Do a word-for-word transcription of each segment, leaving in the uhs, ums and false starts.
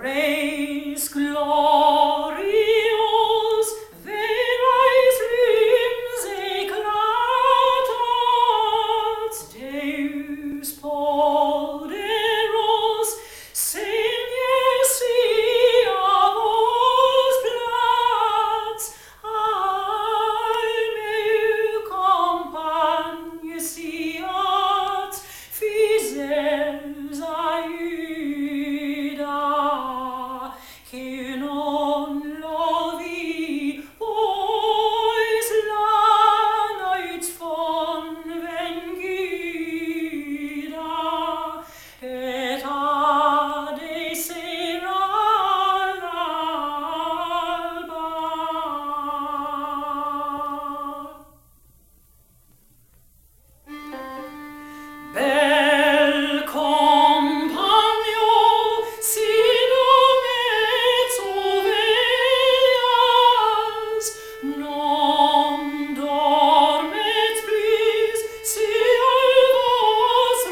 Res glorios, verais limbs eclatat, Deus poderos, segne sia vos plats, al meu compagne siat, fidels aiuda, che non lovi ois la noit von vengida, et ade sera l'alba. Bel compagno, si non et oveas, non dormet plus, si al vos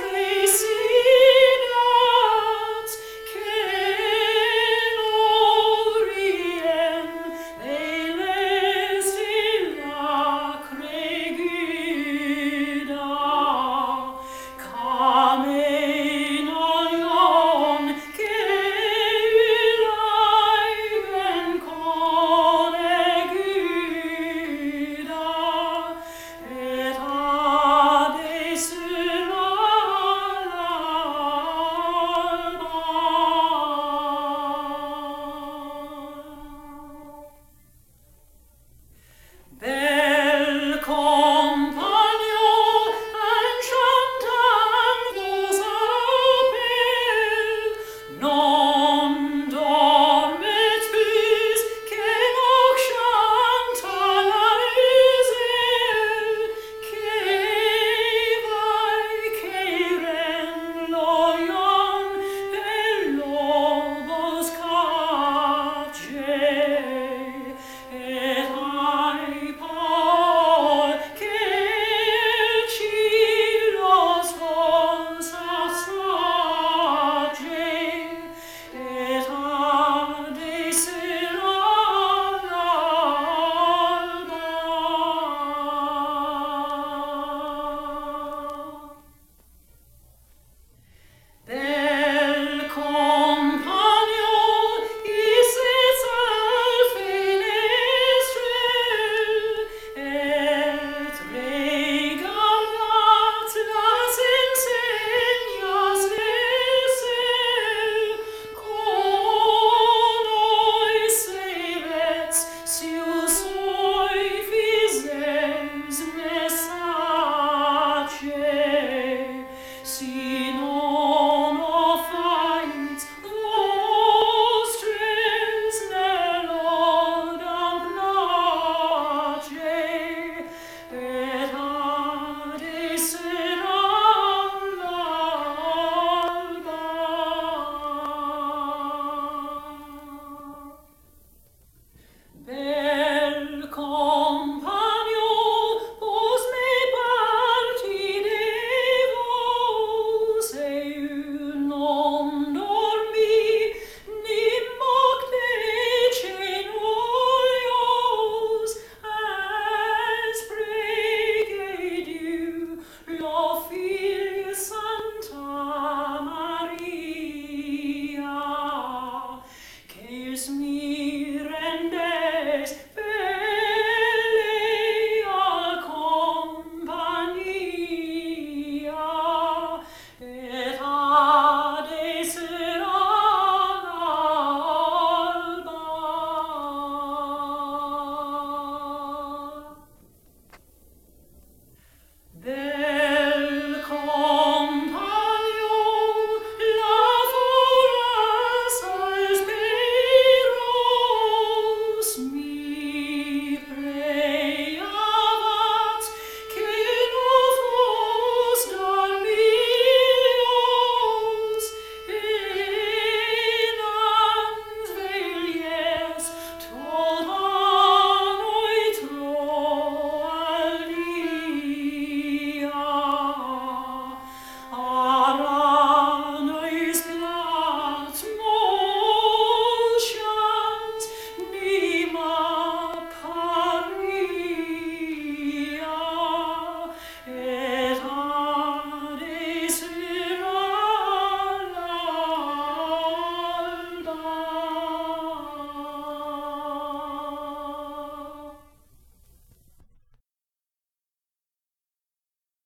residat, che loriem veles illa creguda. Camen aion, che illae conneguda, et ade sera l'alba. Bel compagno, enchantam vos appel, non dormet plus, que noc chanta la risel, que vai ceiren loion, per lobos cage, et ai Paul, che cilos vos assage, et ade sera l'alba. Bel compagno, isits al fenestrel, et regardat las enseñas lesel, con ois sevets, sius oi fises messace, si